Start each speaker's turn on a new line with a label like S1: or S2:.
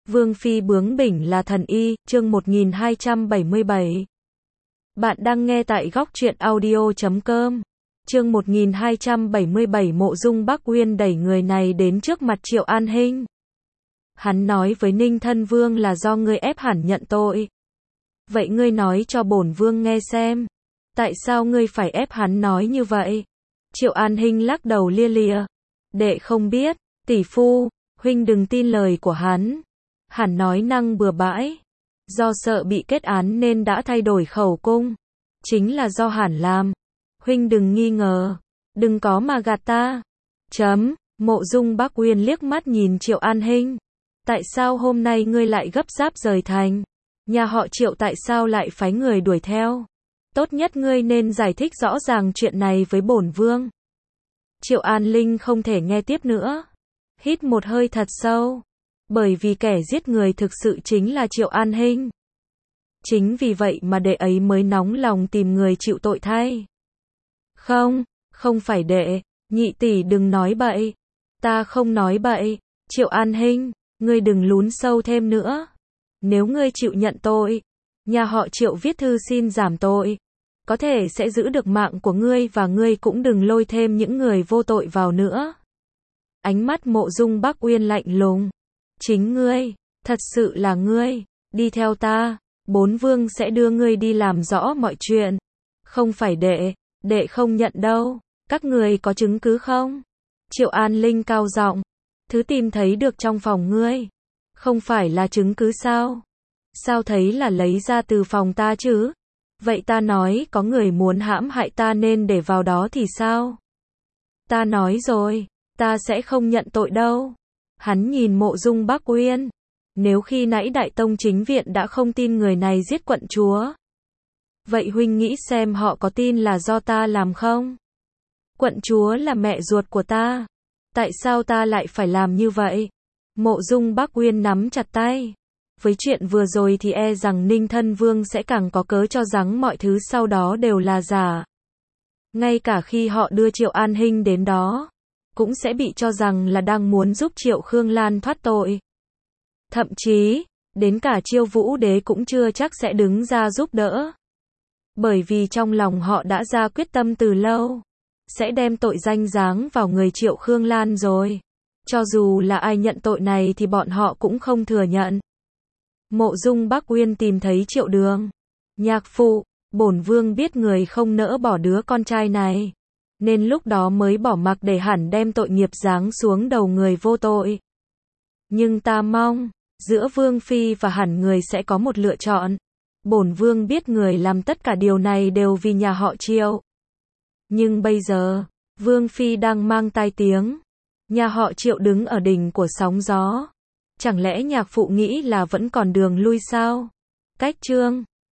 S1: Vương phi bướng bỉnh là thần y, chương 1277. Bạn đang nghe tại góc truyện audio.com. Chương 1277 Mộ Dung Bắc Uyên đẩy người này đến trước mặt Triệu An Hinh. Hắn nói với Ninh Thân Vương là do ngươi ép hắn nhận tội. Vậy ngươi nói cho bổn vương nghe xem, tại sao ngươi phải ép hắn nói như vậy? Triệu An Hinh lắc đầu lia lịa. Đệ không biết, tỷ phu, huynh đừng tin lời của hắn. Hắn nói năng bừa bãi. Do sợ bị kết án nên đã thay đổi khẩu cung. Chính là do hắn làm. Huynh đừng nghi ngờ. Đừng có mà gạt ta. Mộ Dung Bắc Uyên liếc mắt nhìn Triệu An Hinh. Tại sao hôm nay ngươi lại gấp gáp rời thành? Nhà họ Triệu tại sao lại phái người đuổi theo? Tốt nhất ngươi nên giải thích rõ ràng chuyện này với bổn vương. Triệu An Linh không thể nghe tiếp nữa. Hít một hơi thật sâu. Bởi vì kẻ giết người thực sự chính là Triệu An Hinh. Chính vì vậy mà đệ ấy mới nóng lòng tìm người chịu tội thay. Không phải đệ, nhị tỷ đừng nói bậy. Ta không nói bậy. Triệu An Hinh, ngươi đừng lún sâu thêm nữa. Nếu ngươi chịu nhận tội, nhà họ Triệu viết thư xin giảm tội. Có thể sẽ giữ được mạng của ngươi và ngươi cũng đừng lôi thêm những người vô tội vào nữa. Ánh mắt Mộ Dung Bắc Uyên lạnh lùng. Chính ngươi, thật sự là ngươi, đi theo ta, bốn vương sẽ đưa ngươi đi làm rõ mọi chuyện. Không phải đệ không nhận đâu, các người có chứng cứ không? Triệu An Linh cao giọng, thứ tìm thấy được trong phòng ngươi, không phải là chứng cứ sao? Sao thấy là lấy ra từ phòng ta chứ? Vậy ta nói có người muốn hãm hại ta nên để vào đó thì sao? Ta nói rồi, ta sẽ không nhận tội đâu. Hắn nhìn Mộ Dung Bắc Uyên. Nếu khi nãy Đại Tông Chính Viện đã không tin người này giết quận chúa, vậy huynh nghĩ xem họ có tin là do ta làm không? Quận chúa là mẹ ruột của ta. Tại sao ta lại phải làm như vậy? Mộ Dung Bắc Uyên nắm chặt tay. Với chuyện vừa rồi thì e rằng Ninh Thân Vương sẽ càng có cớ cho rằng mọi thứ sau đó đều là giả. Ngay cả khi họ đưa Triệu An Hinh đến đó, cũng sẽ bị cho rằng là đang muốn giúp Triệu Khương Lan thoát tội. Thậm chí, đến cả Chiêu Vũ Đế cũng chưa chắc sẽ đứng ra giúp đỡ. Bởi vì trong lòng họ đã ra quyết tâm từ lâu, sẽ đem tội danh giáng vào người Triệu Khương Lan rồi. Cho dù là ai nhận tội này thì bọn họ cũng không thừa nhận. Mộ Dung Bắc Uyên tìm thấy Triệu Đường. Nhạc phụ, bổn vương biết người không nỡ bỏ đứa con trai này, nên lúc đó mới bỏ mặc để hẳn đem tội nghiệp giáng xuống đầu người vô tội. Nhưng ta mong, giữa vương phi và hẳn người sẽ có một lựa chọn. Bổn vương biết người làm tất cả điều này đều vì nhà họ Triệu. Nhưng bây giờ, vương phi đang mang tai tiếng. Nhà họ Triệu đứng ở đỉnh của sóng gió. Chẳng lẽ nhạc phụ nghĩ là vẫn còn đường lui sao? Cách chương